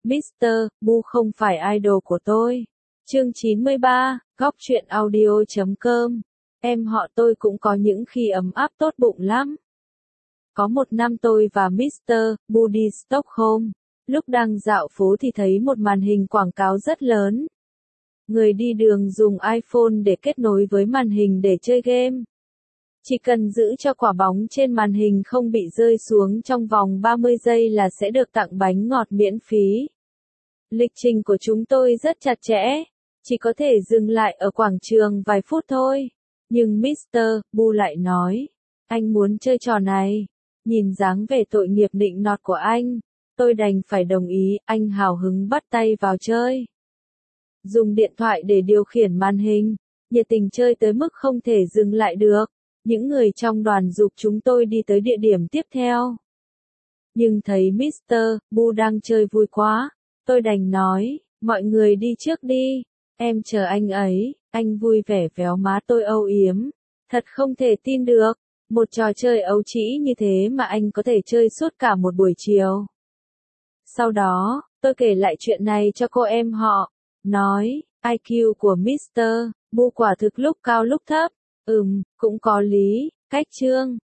Mr. Bu không phải idol của tôi. Chương 93, góc truyện audio.com. Em họ tôi cũng có những khi ấm áp tốt bụng lắm. Có một năm tôi và Mr. Bu đi Stockholm. Lúc đang dạo phố thì thấy một màn hình quảng cáo rất lớn. Người đi đường dùng iPhone để kết nối với màn hình để chơi game. Chỉ cần giữ cho quả bóng trên màn hình không bị rơi xuống trong vòng 30 giây là sẽ được tặng bánh ngọt miễn phí. Lịch trình của chúng tôi rất chặt chẽ, chỉ có thể dừng lại ở quảng trường vài phút thôi. Nhưng Mr. Bu lại nói, anh muốn chơi trò này. Nhìn dáng vẻ tội nghiệp nịnh nọt của anh, tôi đành phải đồng ý, anh hào hứng bắt tay vào chơi. Dùng điện thoại để điều khiển màn hình, nhiệt tình chơi tới mức không thể dừng lại được. Những người trong đoàn giục chúng tôi đi tới địa điểm tiếp theo. Nhưng thấy Mr. Bu đang chơi vui quá, tôi đành nói, mọi người đi trước đi, em chờ anh ấy. Anh vui vẻ véo má tôi âu yếm. Thật không thể tin được, một trò chơi ấu trĩ như thế mà anh có thể chơi suốt cả một buổi chiều. Sau đó, tôi kể lại chuyện này cho cô em họ, nói, IQ của Mr. Bu quả thực lúc cao lúc thấp. Cũng có lý, cách chương.